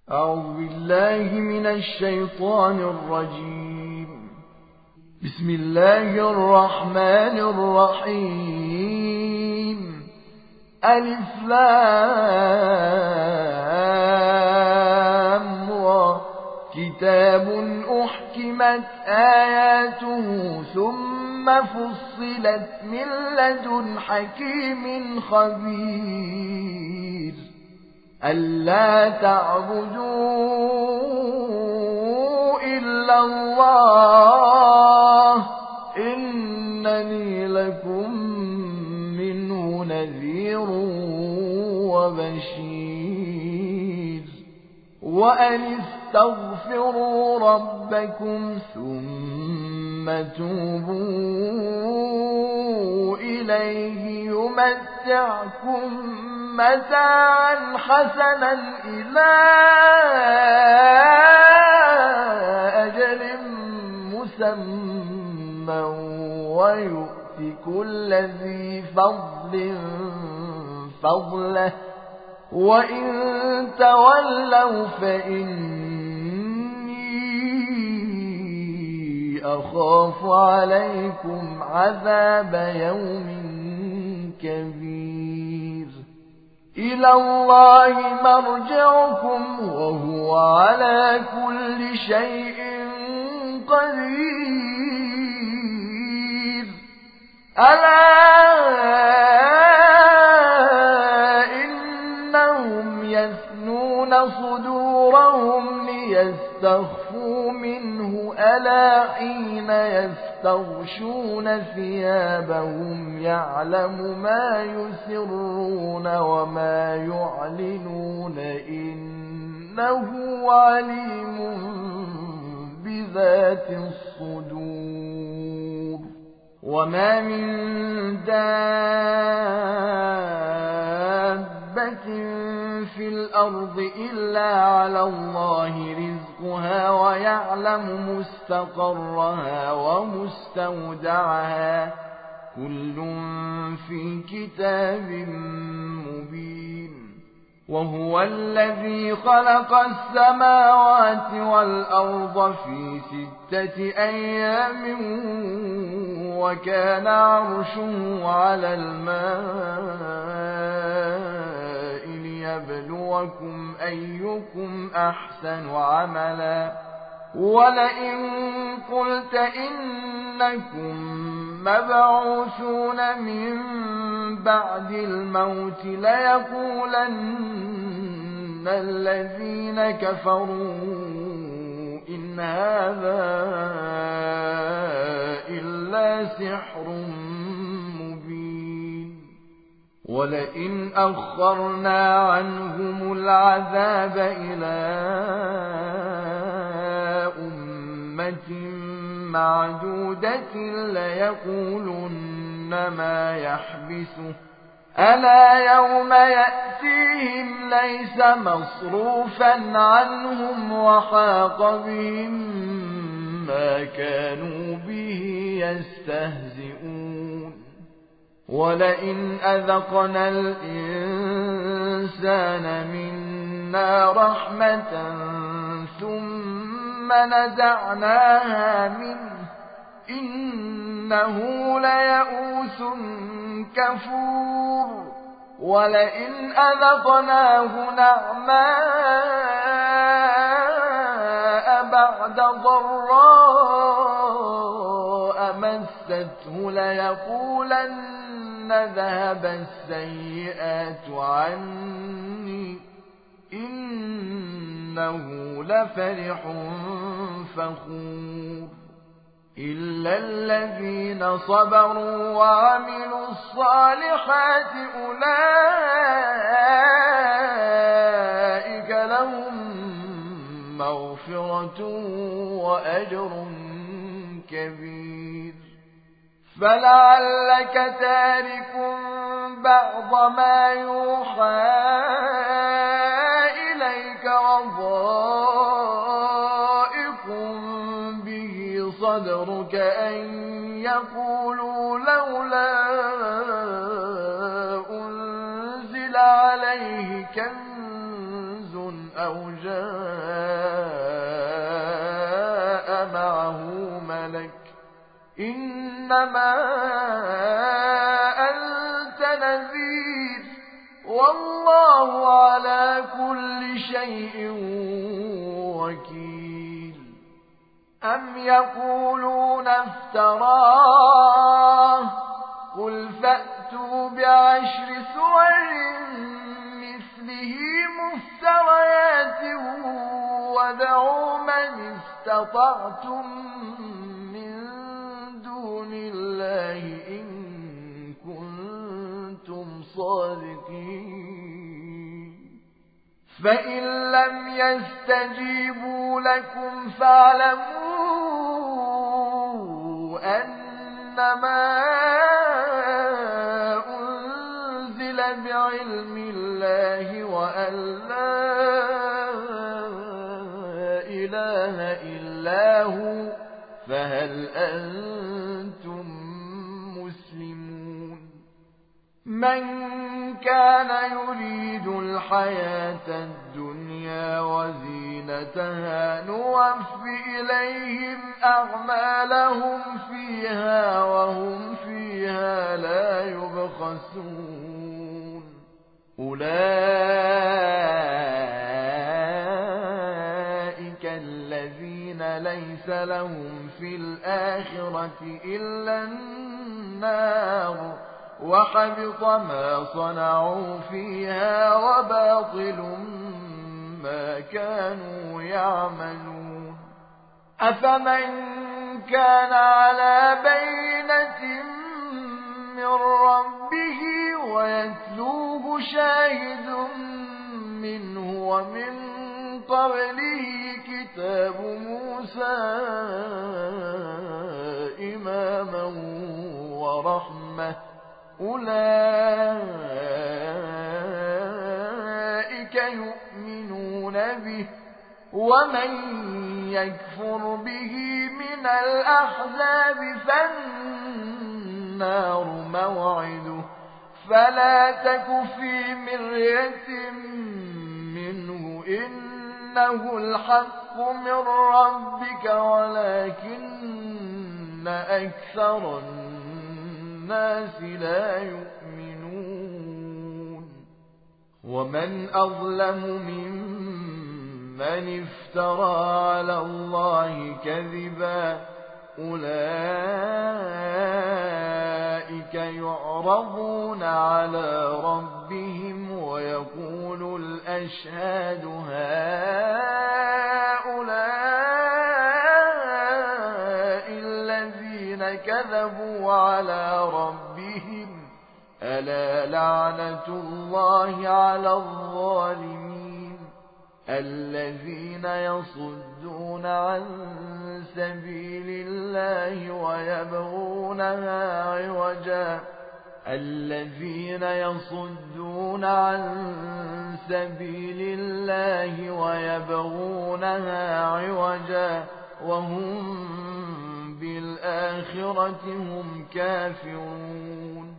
أعوذ بالله من الشيطان الرجيم. بسم الله الرحمن الرحيم. ألف لام را. كتاب أحكمت آياته ثم فصلت من لدن حكيم خبير. ألا تعبدوا إلا الله إنني لكم منه نذير وبشير. وأن استغفروا ربكم ثم توبوا إليه يمتعكم متاعا حسنا إلى أجل مسمى ويؤت كل ذي فضل فضله وإن تولوا فإني أخاف عليكم عذاب يوم كبير. إلى الله مرجعكم وهو على كل شيء قدير. ألا إنهم يثنون صدورهم ليستخفوا منه ألا حين يستغشون ثيابهم يعلم ما يسرون وما يعلنون إنه عليم بذات الصدور. وما من دابة في الأرض إلا على الله رزقها ويعلم مستقرها ومستودعها كل في كتاب مبين. وهو الذي خلق السماوات والأرض في 6 أيام وكان عرشه على الماء ليبلوكم أيكم أحسن عملا. ولئن قلت إنكم مبعوثون من بعد الموت ليقولن الذين كفروا إن هذا إلا سحر مبين. ولئن أخرنا عنهم العذاب إلى أمة معدودة ليقولن ما يحبسه ألا يوم يأتيهم ليس مصروفا عنهم وحاق بهم ما كانوا به يستهزئون. ولئن أذقنا الإنسان منا رحمة ثم نزعناها منه إنه ليئوس كفور. ولئن أذقناه نعماء بعد ضراء مسته ليقولن ذهب السيئات عني إنه لفرح فخور. إلا الذين صبروا وعملوا الصالحات أولئك لهم مغفرة وأجر كبير. فلعلك تارك بعض ما يوحى إليك وضائق به صدرك أن يقولوا لولا أنزل عليه كنز أو جاء معه ملك إنما أنت نذير والله على كل شيء وكيل أم يقولون افتراه قل فأتوا بعشر سور مثله مفتريات وادعوا من استطعتم من دون الله إن كنتم صادقين فإن لم يستجيبوا لكم فاعلموا أنما أنزل بعلم الله وأن لا إله إلا هو فهل أنتم مسلمون من كان يريد الحياة الدنيا وزينتها نوفِ إليهم أعمالهم فيها وهم فيها لا يبخسون أولئك الذين ليس لهم في الآخرة إلا النار وحبط ما صنعوا فيها وباطل ما كانوا يعملون أفمن كان على بينة من ربه ويتلوه شاهد منه ومن قبله كتاب موسى إماما ورحمة أولئك يؤمنون به ومن يكفر به من الأحزاب فالنار موعده فلا تك في مرية منه إنه الحق من ربك ولكن أكثر الناس لا يؤمنون ومن أظلم ممن افترى على الله كذبا أولئك يعرضون على ربهم ويقول الأشهاد هؤلاء الذين كذبوا على ربهم ألا لعنة الله على الظالمين الذين يصدون عن سبيل الله ويبغونها عوجا وهم بالآخرة هم كافرون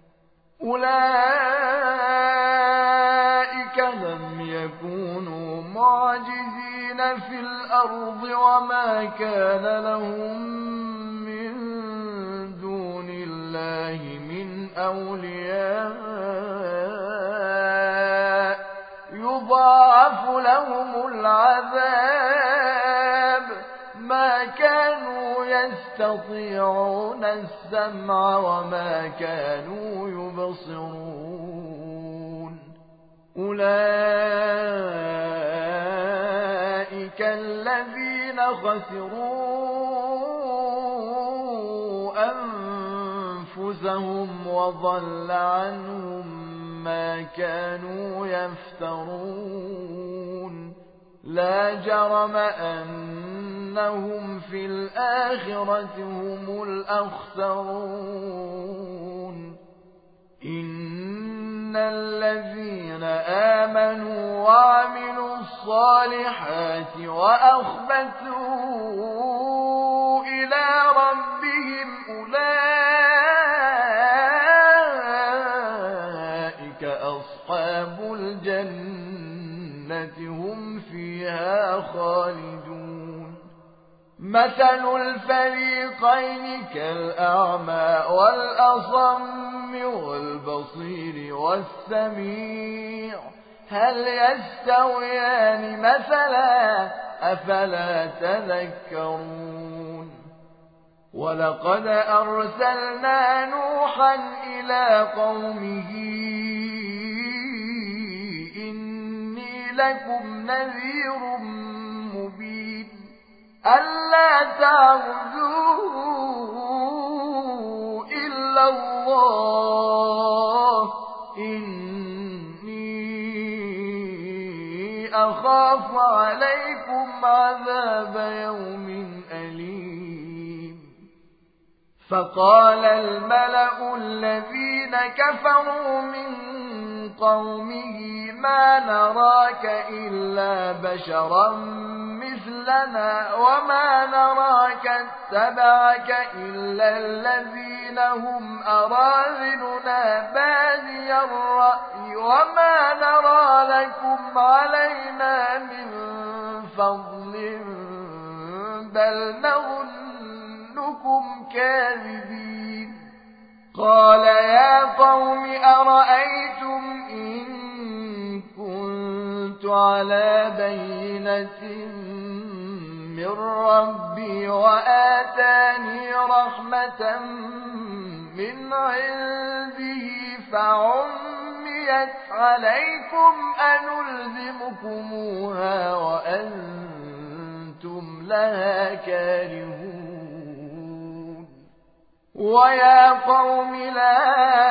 أولئك لم يكونوا معجزين في الأرض وما كان لهم من دون الله من أولياء يضاعف لهم العذاب ما كانوا يستطيعون السمع وما كانوا يبصرون أولئك الذين خسروا أنفسهم وضل عنهم ما كانوا يفترون لا جرم أنهم في الآخرة هم الأخسرون إن الذين آمنوا وعملوا الصالحات وأخبتوا إلى ربهم أولئك أصحاب الجنة هم فيها خالدون مثل الفريقين كالأعمى والأصم والبصير والسميع هل يستويان مثلا أفلا تذكرون ولقد أرسلنا نوحا إلى قومه إني لكم نذير مبين ألا تعبدوا إلا الله إني أخاف عليكم عذاب يوم أليم فقال الملأ الذين كفروا من قومه ما نراك إلا بشرا مثلنا وما نراك اتبعك إلا الذين هم أراذلنا بادي الرأي وما نرى لكم علينا من فضل بل نظنكم كاذبين قال يا قوم أرأيتم إن كنت على بينة من ربي وآتاني رحمة من عنده فعميت عليكم أنلزمكموها وأنتم لها كارهون ويا قوم لا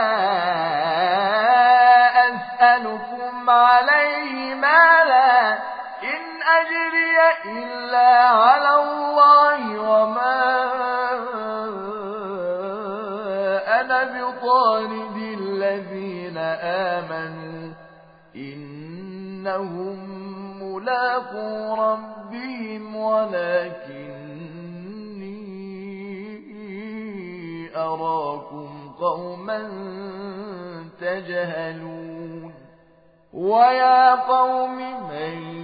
أسألكم عليه مالا إن أجري إلا على الله وما أنا بطارد الذين آمنوا إنهم ملاقو ربهم ولكني أراكم قوما تجهلون ويا قوم من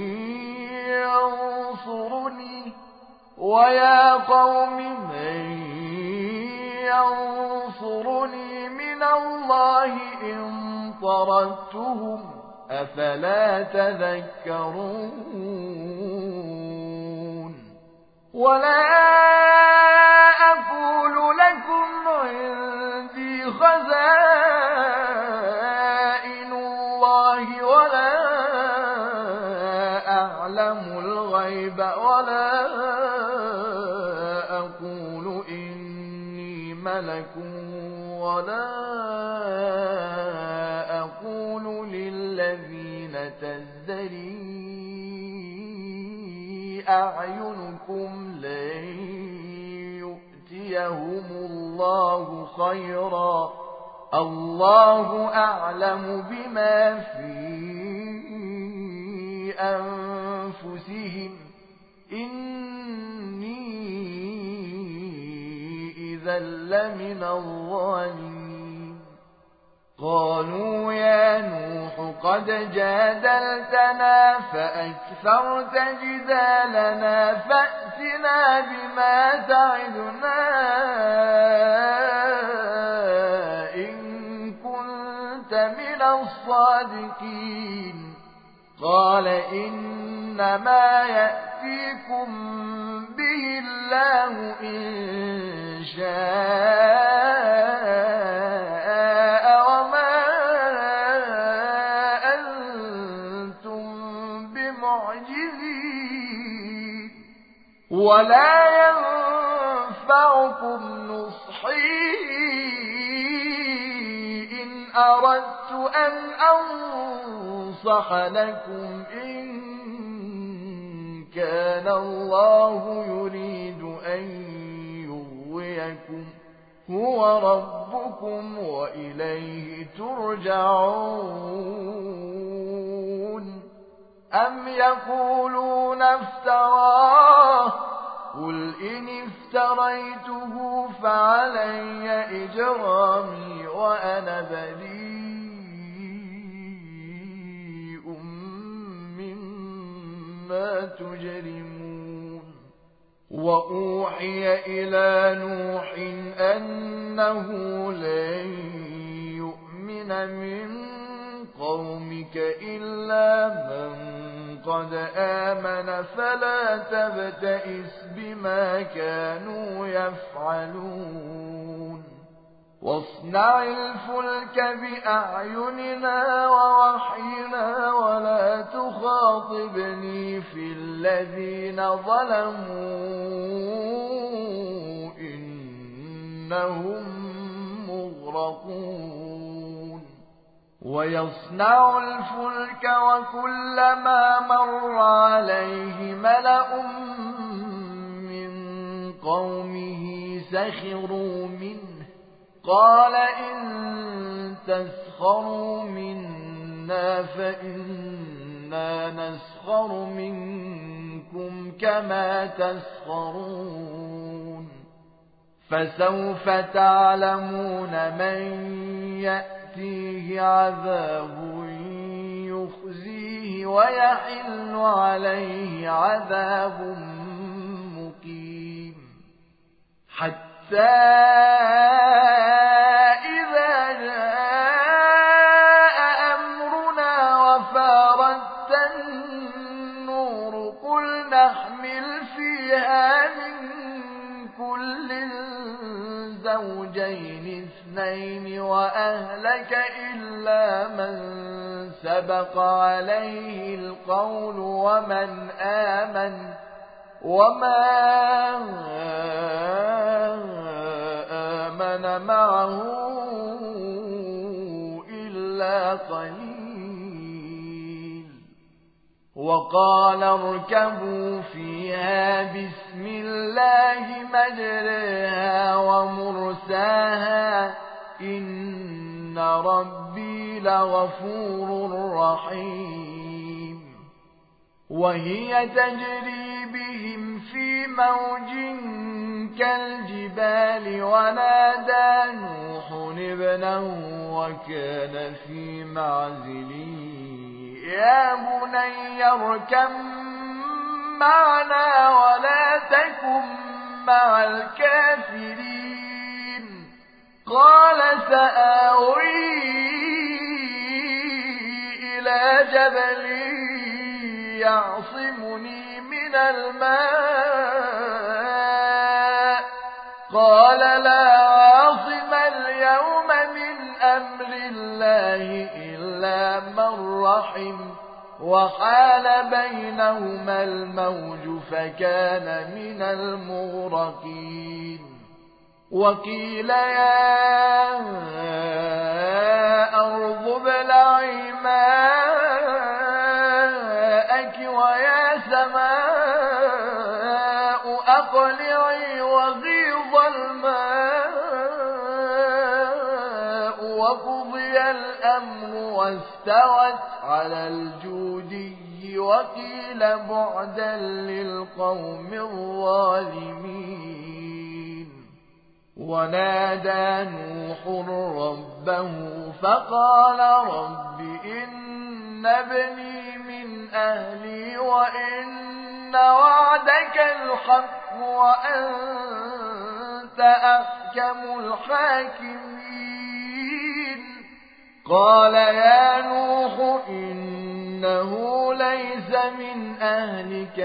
ينصرني من الله إن طردتهم أفلا تذكرون ولا أقول لكم عندي خزائن الله ولا أعلم الغيب ولا أقول إني ملك ولا أقول للذين تزدري أعينكم لن يؤتيهم الله خيرا الله أعلم بما في أنفسهم إني إذا لمن الظالمين قالوا يا نوح قد جادلتنا فأكثرت جدالنا فأتنا بما تعدنا إن كنت من الصادقين قال إنما يأتيكم به الله إن شاء وما أنتم بمعجزين ولا ينفعكم نصحي إن أردت أن أنصح لكم إن كان الله يريد أن يغويكم هو ربكم وإليه ترجعون أم يقولون افتراه قل إن افتريته فعلي إجرامي وأنا بريء بما تجرمون وأوحي إلى نوح أنه لن يؤمن من قومك إلا من قد آمن فلا تبتئس بما كانوا يفعلون واصنع الفلك بأعيننا ووحينا ولا تخاطبني في الذين ظلموا إنهم مغرقون ويصنع الفلك وكلما مر عليه ملأ من قومه سخروا منه قال إن تسخروا منا فإنا نسخر منكم كما تسخرون فسوف تعلمون من يأتيه عذاب يخزيه ويحل عليه عذاب مقيم حتى إذا جاء أمرنا وفارت النور قل نحمل فيها من كل زوجين اثنين وأهلك إلا من سبق عليه القول ومن آمن وما آمن معه إلا قليل وقال اركبوا فيها بسم الله مجريها ومرساها إن ربي لغفور رحيم وهي تجري بهم في موج كالجبال ونادى نوح ابنه وكان في معزل يا بني اركب معنا ولا تكن مع الكافرين قال سآوي إلى جبل يعصمني من الماء قال لا عاصم اليوم من أمر الله إلا من رحم وحال بينهما الموج فكان من المغرقين وقيل يا أرض ابلعي ماءك ويا سماء أقلعي وغيض الماء وقضي الأمر واستوت على الجودي وقيل بعدا للقوم الظالمين ونادى نوح ربه فقال رب إن ابني من أهلي وإن وعدك الحق وأنت أحكم الحاكمين قال يا نوح إنه ليس من أهلك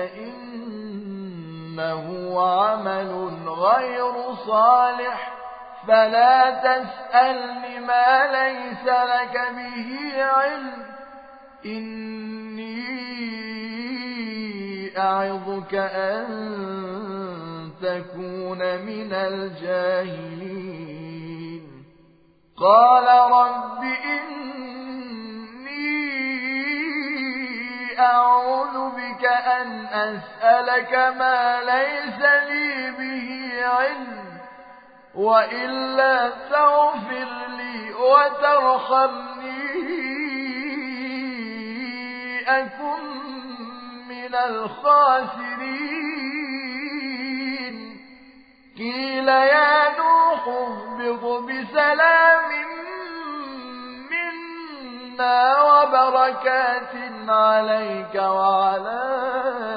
إنه عمل غير صالح فلا تسألني ما ليس لك به علم إني أعظك أن تكون من الجاهلين قال رب إني أعوذ بك أن أسألك ما ليس لي به علم وإلا تغفر لي وترحمني أكن من الخاسرين قيل يا نوح اهبط بسلام منا وبركات عليك وعلى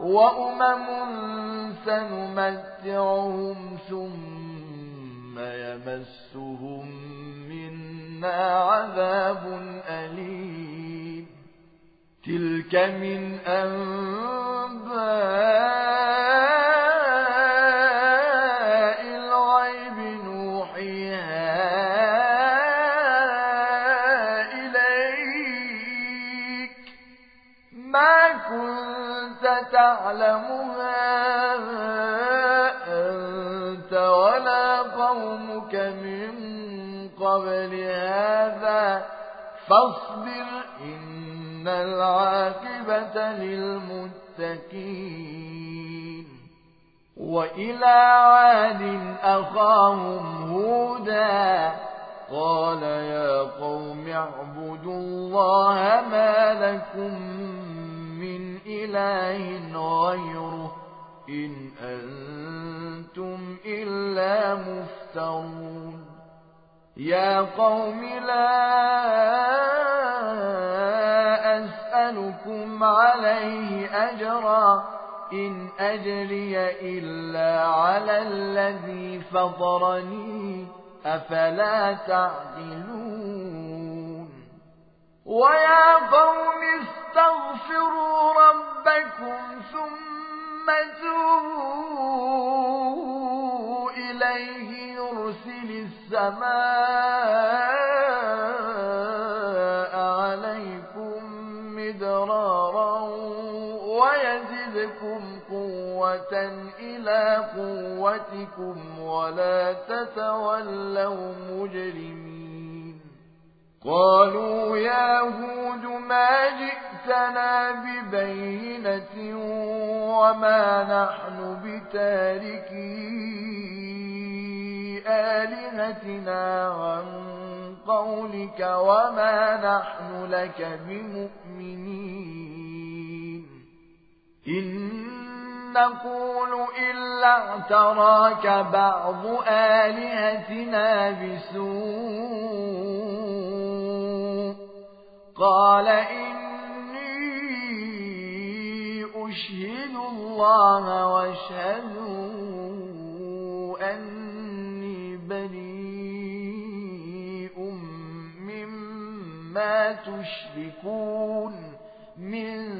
سنمتعهم ثم يمسهم منا عذاب أليم تلك من أنباء الغيب نوحيها إليك ما كنت تعلمها أنت ولا قومك من قبل هذا فاصبر إن العاقبة للمتقين وإلى عاد أخاهم هودا قال يا قوم اعبدوا الله ما لكم من إله غيره إن أنتم إلا مفترون يا قوم لا أسألكم عليه أجرا إن أجري إلا على الذي فطرني أفلا تعقلون ويا قوم استغفروا ربكم ثم توبوا إليه يرسل السماء عليكم مدرارا ويزدكم قوة إلى قوتكم ولا تتولوا مجرمين قالوا يا هود ما جئتنا ببينة وما نحن بتاركي آلهتنا عن قولك وما نحن لك بمؤمنين إن نقول إلا اعتراك بعض آلهتنا بسوء قال إني أشهد الله واشهدوا أني بريء مما تشركون من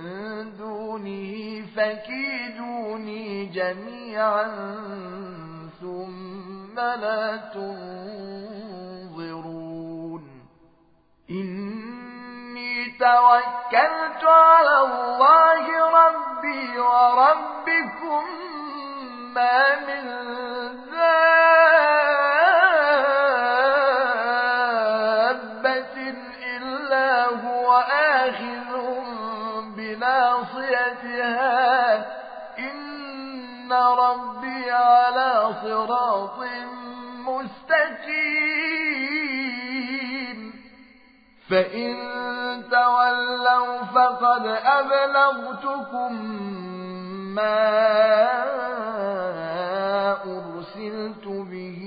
دونه فكيدوني جميعا ثم لا تنظرون إني توكلت على الله ربي وربكم ما من دابة إلا هو آخذ بناصيتها إن ربي على صراط مستقيم فإن تولوا فقد أبلغتكم ما أرسلت به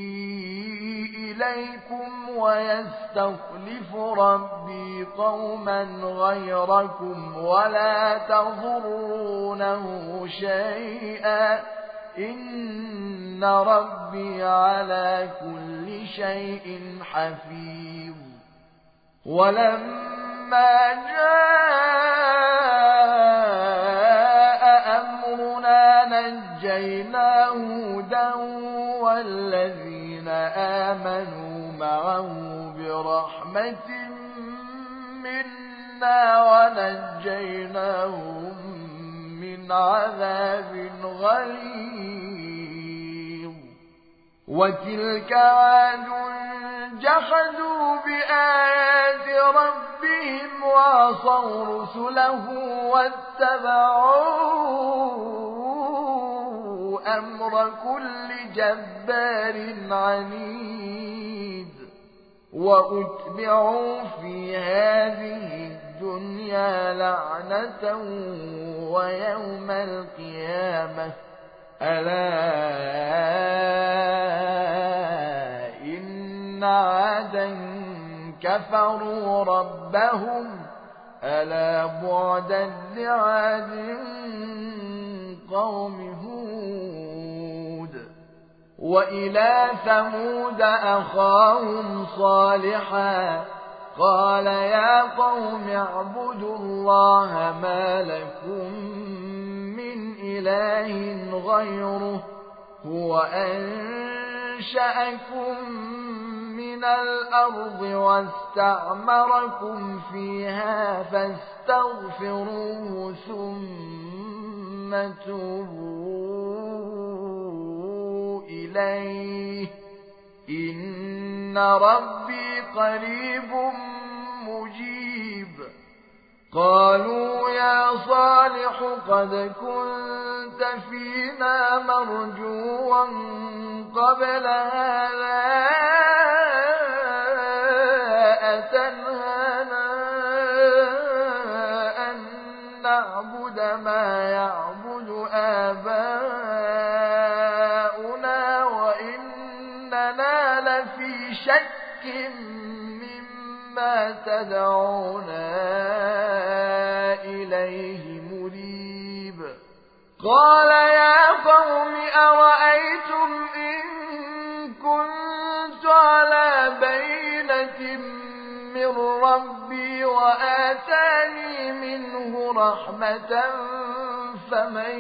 إليكم ويستخلف ربي قوما غيركم ولا تضرونه شيئا إن ربي على كل شيء حفيظ ولما جاء أمرنا نجينا هودا والذين آمنوا معه برحمة منا ونجيناهم من عذاب غليظ وتلك عاد جحدوا بآيات ربهم وعصوا رسله واتبعوا أمر كل جبار عنيد وأتبعوا في هذه الدنيا لعنة ويوم القيامة ألا إن عادا كفروا ربهم ألا بعدا لعاد قوم هود. وإلى ثمود أخاهم صالحا قال يا قوم اعبدوا الله ما لكم من إله غيره هو أنشأكم من الأرض واستعمركم فيها فاستغفروه ثم توبوا إليه إن ربي قريب مجيب. قالوا يا صالح قد كنت فينا مرجوا قبل هذا أتنهانا أن نعبد ما يعبد آباؤنا وإننا لفي شك مما تدعونا إليه مريب. قال يا قوم أرأيتم إن كنت على بينة من ربي وآتاني منه رحمة فمن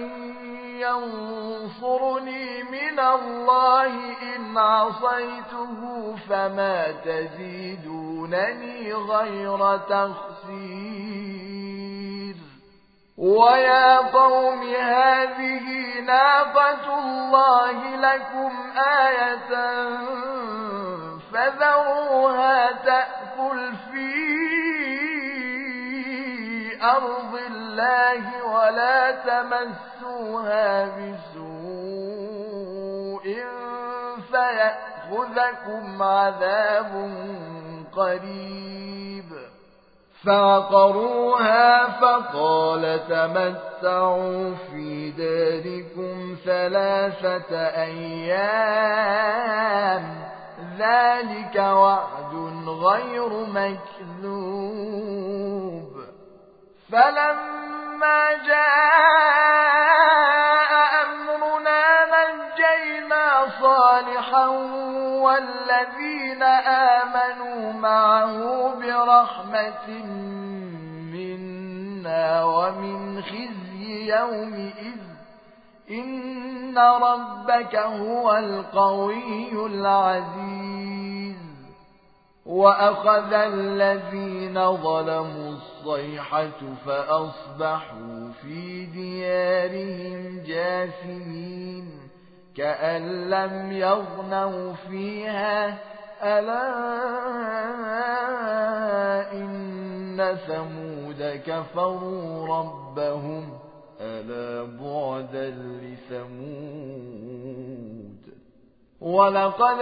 ينصرني من الله إن عصيته فما تزيدونني غير تخسير. ويا قوم هذه ناقة الله لكم آية فذروها تأكل في أرض الله ولا تمسوها بسوء فيأخذكم عذاب قريب. فعقروها فقال تمتعوا في داركم 3 أيام ذلك وعد غير مكذوب. فلما جاء أمرنا نجينا صالحا والذين آمنوا معه برحمة منا ومن خزي يومئذ إن ربك هو القوي العزيز. وأخذ الذين ظلموا الصيحة فأصبحوا في ديارهم جاثمين كأن لم يغنوا فيها ألا إن ثمود كفروا ربهم ألا بعدا لثمود. ولقد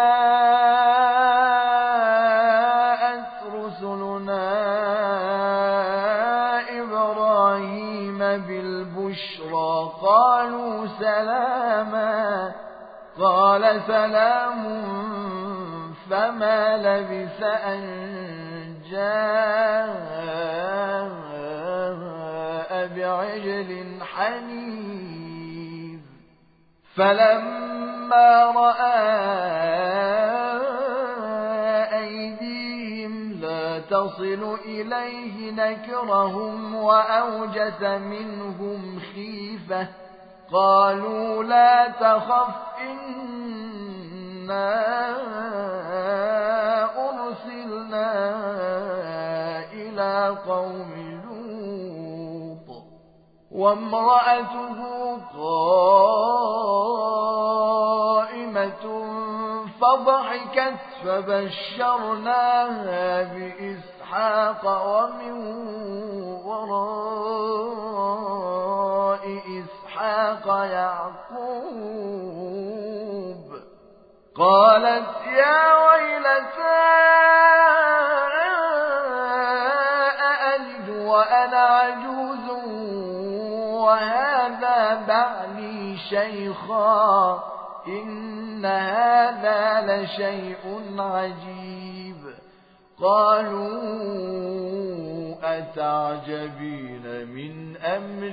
جاءت رسلنا إبراهيم بالبشرى قالوا سلاما قال سلام فما لبث أن جاء بعجل حنيذ. فلما رأى أيديهم لا تصل إليه نكرهم وأوجس منهم خيفة قالوا لا تخف إنا أرسلنا إلى قوم لوط وامرأته قائمة فضحكت فبشرناها بإسحاق ومن وراء إسحاق يعقوب. قالت يا ويلتى أألد وأنا عجوز وهذا بعلي شيخا إن هذا لشيء عجيب. قالوا أتعجبين من أمر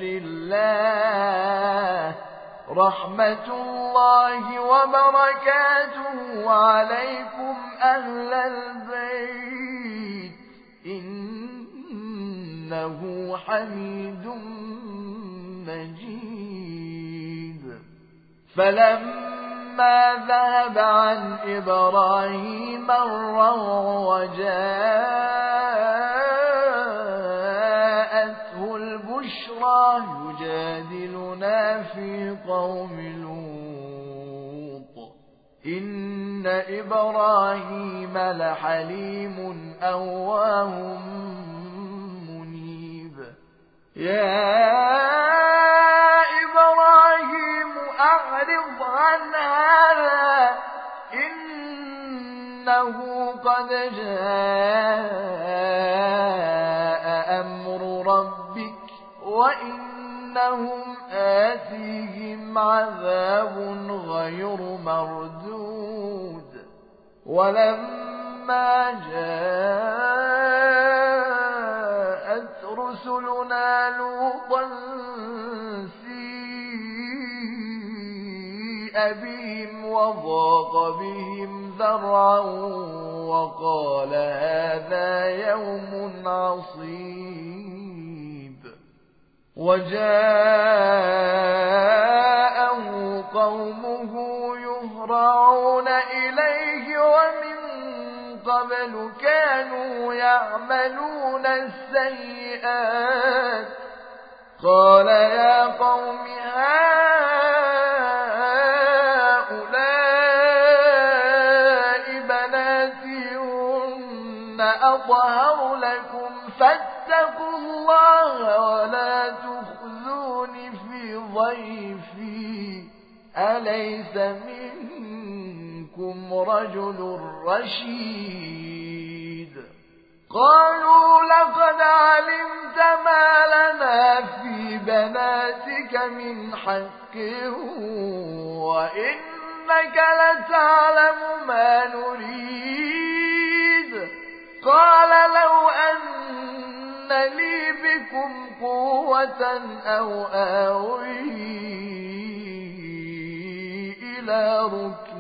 الله رحمة الله وبركاته عليكم أهل البيت إنه حميد مجيد. فلما ذهب عن إبراهيم الروع وجاءته البشرى يجادلنا في قوم لوط إن إبراهيم لحليم أواه منيب. يا إبراهيم أعرض عن هذا إنه قد جاء أمر ربك وإنهم آتيهم عذاب غير مردود. ولما جاءت رسلنا لوطا سيء بهم وضاق بهم ذرعا وقال هذا يوم عصيب. وجاءه قومه يهرعون إليه ومن قبل كانوا يعملون السيئات قال يا قوم هؤلاء بناتي هن أطهر لكم فاتقوا الله ولا تخزون في ضيفي أليس منكم رجل رشيد. قالوا لقد علمت ما لنا في بناتك من حق وإنك لتعلم ما نريد. قال لو أن لي بكم قوة أو آوي إلى ركن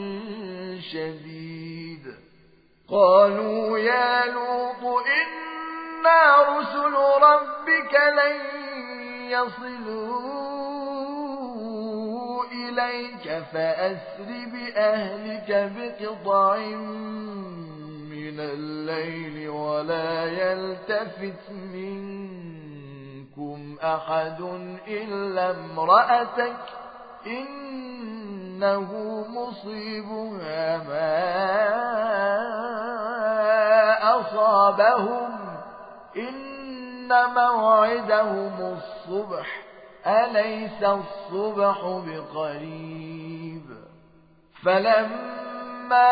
شديد. قالوا يا لوط إنا رسل ربك لن يصلوا إليك فأسر بأهلك بقطع من الليل ولا يلتفت منكم أحد إلا امرأتك إنه مصيبها ما أصابهم إن موعدهم الصبح أليس الصبح بقريب. فلما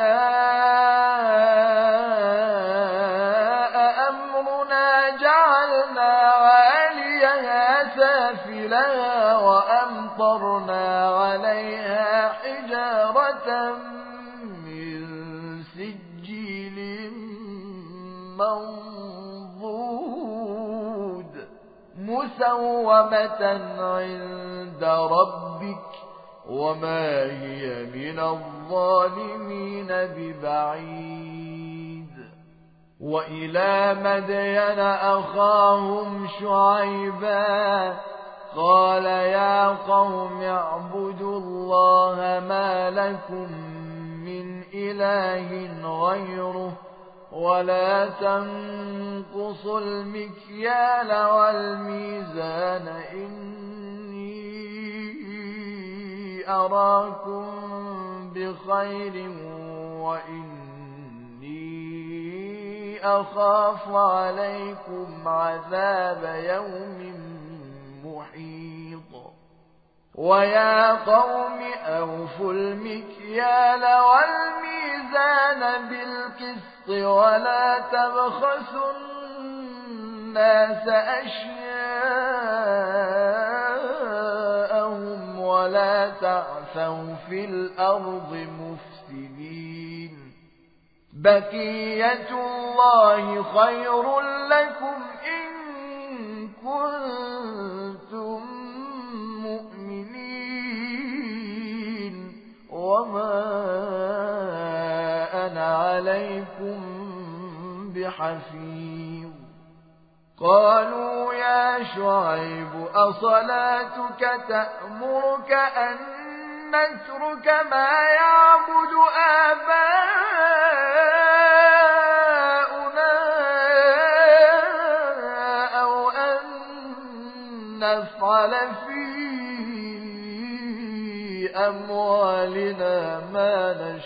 جاء أمرنا جعلنا عاليها سافلها وأمطرنا عليها حجارة من سجيل منضود مسومة عند ربك وما هي من الظالمين ببعيد. وإلى مدين أخاهم شعيبا قال يا قوم اعبدوا الله ما لكم من إله غيره ولا تنقصوا المكيال والميزان إني أراكم بخير وإني أخاف عليكم عذاب يوم محيط. ويا قوم أوفوا المكيال والميزان بالقسط ولا تبخسوا الناس أشياءهم ولا تعثوا في الأرض مفسدين بقية الله خير لكم إن كنتم مؤمنين وما أنا عليكم بحفيظ قالوا يا شعيب أصلاتك تأمرك أن نترك ما يعبد آباؤنا أو أن نفعل في أموالنا ما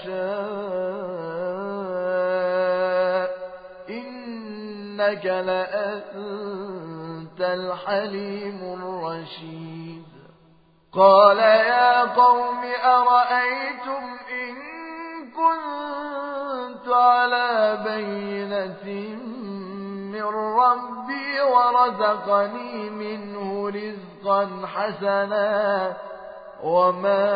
نشاء إنك لأنت الحليم الرشيد قال يا قوم أرأيتم إن كنت على بينة من ربي ورزقني منه رزقا حسنا وما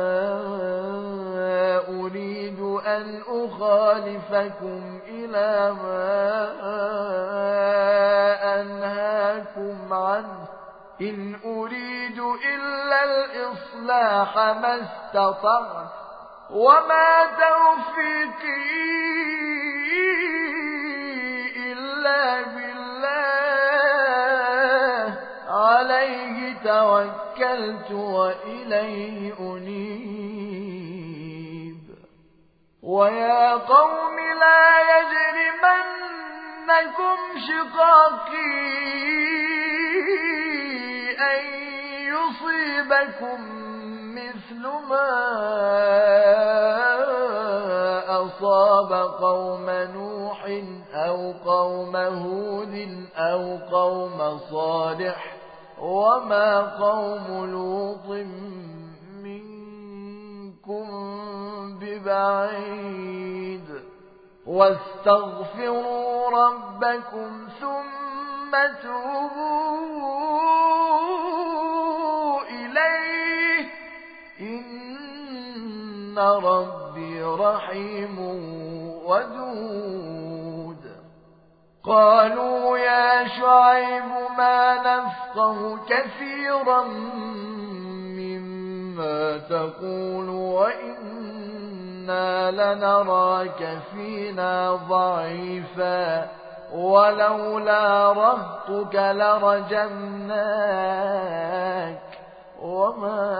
أريد أن أخالفكم إلى ما أنهاكم عنه إن أريد إلا الإصلاح ما استطعت وما توفيقي إلا بالله عليه توكلت وإليه أنيب ويا قوم لا يجرمنكم شقاقي أن يصيبكم مثل ما أصاب قوم نوح أو قوم هود أو قوم صالح وما قوم لوط منكم ببعيد واستغفروا ربكم ثم توبوا إليه إن ربي رحيم ودود قالوا يا شعيب ما نفقه كثيرا مما تقول وإنا لنراك فينا ضعيفا ولولا رهطك لرجمناك وما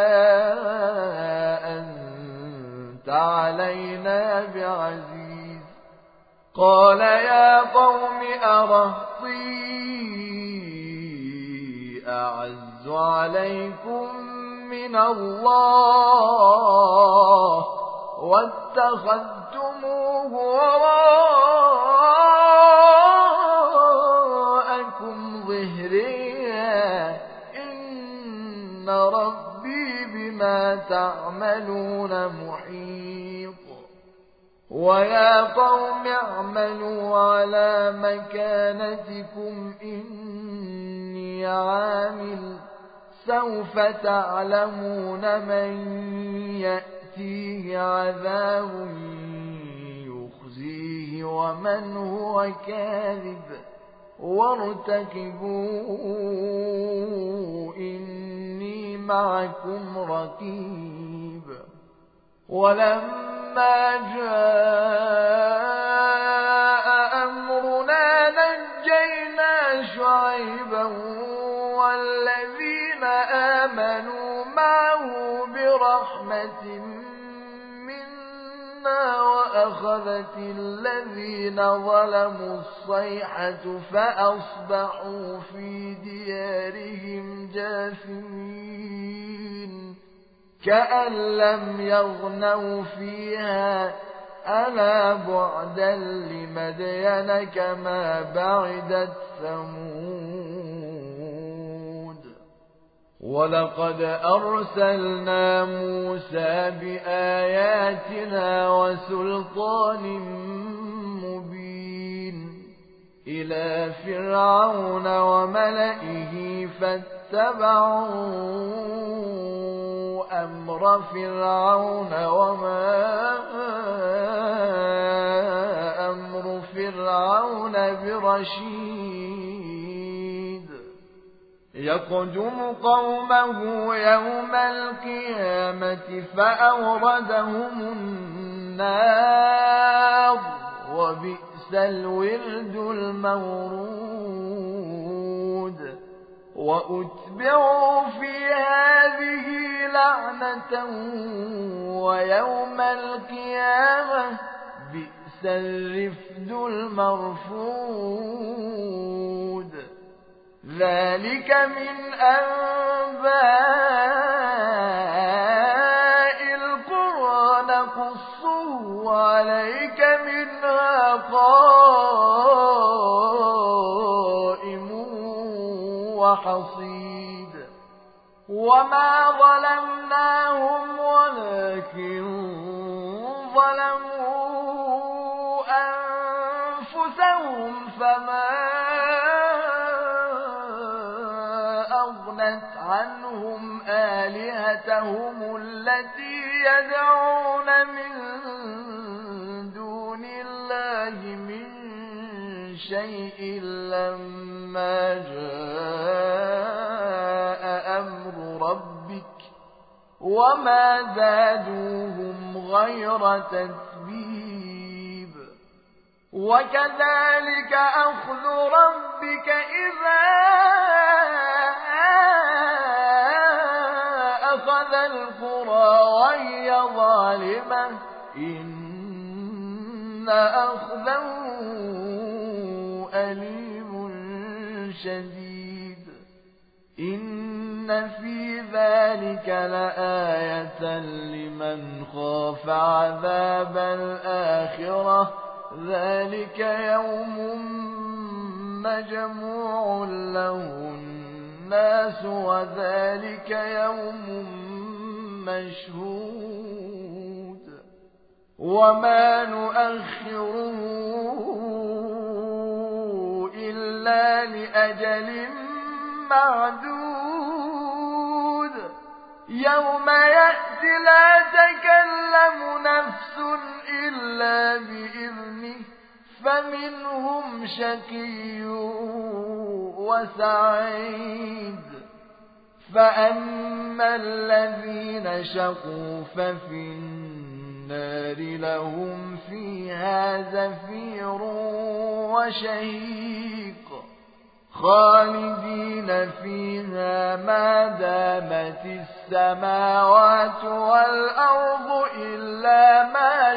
أنت علينا بعزيز قال يا قوم أرهطي أعز عليكم من الله واتخذتموه وراءكم ظهريا إن ربي بما تعملون محيط ويا قوم اعملوا على مكانتكم إني عامل سوف تعلمون من يأتيه عذاب يخزيه ومن هو كاذب وارتكبوا إني معكم رقيب ولما جاء أمرنا نجينا شعيبا والذين آمنوا معه برحمة منا وأخذت الذين ظلموا الصيحة فأصبحوا في ديارهم جاثمين كأن لم يغنوا فيها ألا بعدا لمدين كما بعدت ثمود ولقد أرسلنا موسى بآياتنا وسلطان مبين إلى فرعون وملئه فاتبعوا أمر فرعون وما فرعون برشيد يقدم قومه يوم القيامة فأوردهم النار وبئس الورد المورود وأتبعوا في هذه لعنة ويوم القيامة بئس الرفد المرفود ذلك من أنباء القرى نقصه عليك منها قائم وحصيد وما ظلمناهم ولكن ظلموا أنفسهم فما أغنت عنهم آلهتهم التي يدعون من دون الله من شيء لما جاء أمر ربك وما زادوهم غير تتبيب وكذلك أخذ ربك إذا أخذ القرى وهي ظالمة إن أخذه أليم شديد إن في ذلك لآية لمن خاف عذاب الآخرة ذلك يوم مجموع له الناس وذلك يوم مشهود وما نؤخره إلا لأجل معدود يوم يأتي لا تكلم نفس إلا بإذنه فمنهم شقي وسعيد فأما الذين شقوا ففي النار لهم فيها زفير وشهيق خالدين فيها ما دامت السماوات والأرض إلا ما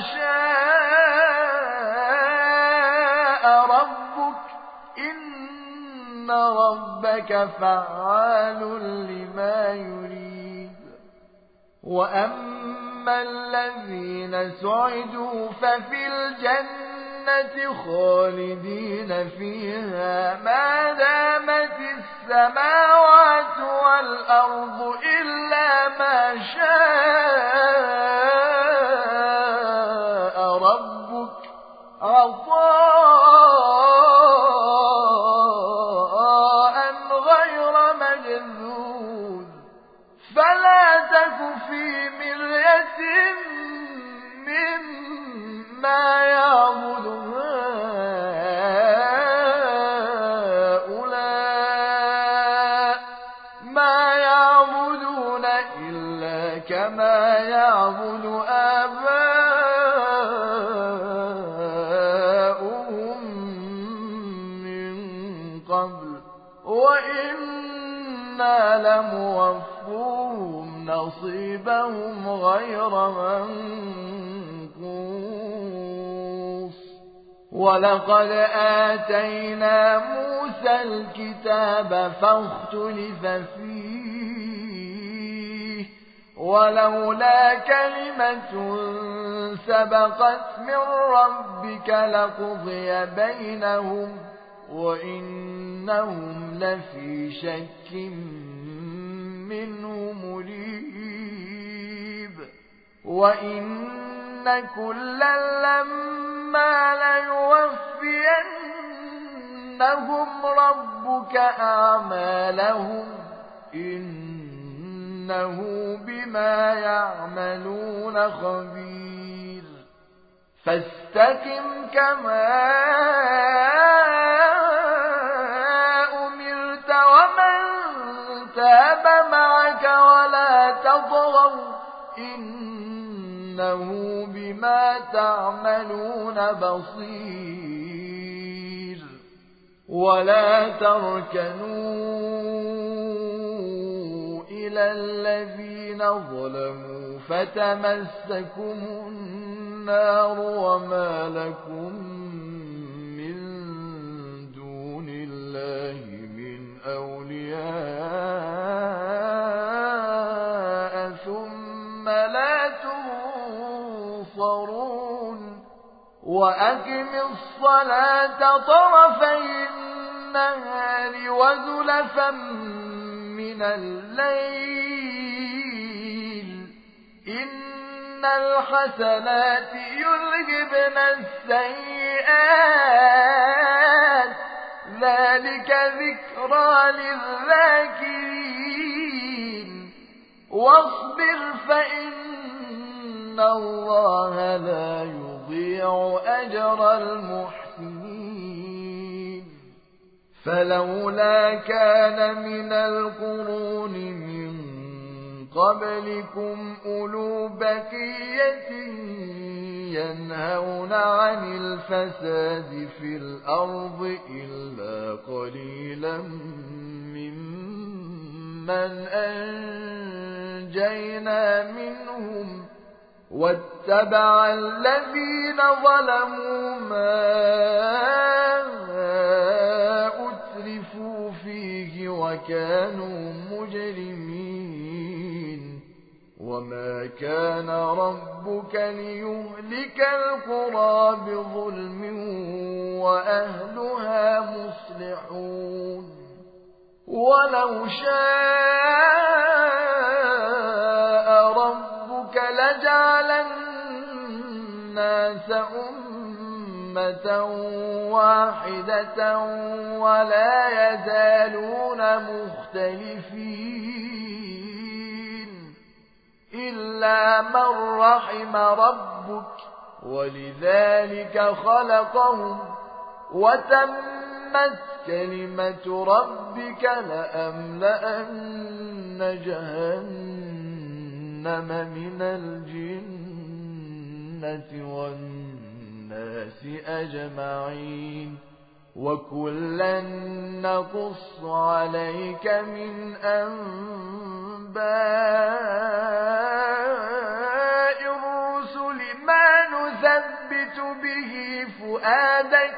شاء ربك إن ربك فعال لما يريد وأما الذين سعدوا ففي الجنة خالدين فيها ما دامت السماوات والأرض إلا ما شاء ربك عطاء غير مجذوذ فلا تك في مرية مما يعبد هؤلاء ما يعبدون إلا كما يعبد آباؤهم من قبل وإنا لموفوهم نصيبهم غير منقوص ولقد آتينا موسى الكتاب فاختلف فيه ولولا كلمة سبقت من ربك لقضي بينهم وإنهم لفي شك منه مريب وإن كلا لما ليوفينهم ربك أعمالهم إنه بما يعملون خبير فاستقم كما أمرت ومن تاب معك ولا تطغوا إنه بما تعملون بصير ولا تركنوا إلى الذين ظلموا فتمسكم النار وما لكم من دون الله من أولياء ثم لا تنصرون وأقم الصلاة طرفي النهار وزلفا من الليل إن الحسنات يذهبن السيئات ذلك ذكرى للذاكرين واصبر فإن الله لا يضيع أجر المحسنين فلولا كان من القرون من قبلكم أولو بقية ينهون عن الفساد في الأرض إلا قليلا ممن أنجينا منهم واتبع الذين ظلموا ما أترفوا فيه وكانوا مجرمين وما كان ربك ليهلك القرى بظلم وأهلها مصلحون ولو شاء ربك لجعل الناس أمة واحدة ولا يزالون مختلفين إلا من رحم ربك ولذلك خلقهم وتمت كلمة ربك لأملأن جهنم من الجنة والناس أجمعين وكلا نقص عليك من أنباء الرسل ما نثبت به فؤادك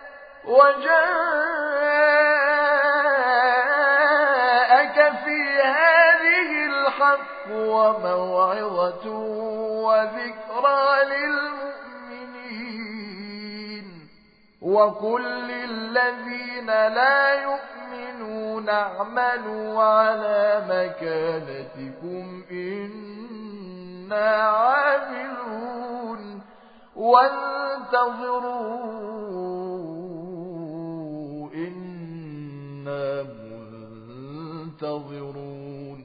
وجاءك في هذه الحق وموعظة وذكرى للمؤمنين وقل للذين لا يؤمنون اعملوا على مكانتكم إنا عاملون وانتظروا إنا منتظرون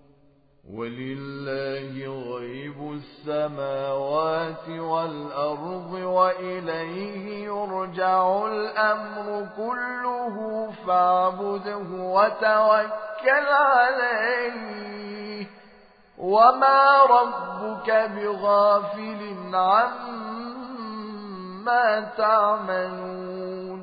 ولله غيب السماوات والأرض وإليه يرجع الأمر كله فاعبده وتوكل عليه وما ربك بغافل عما تعملون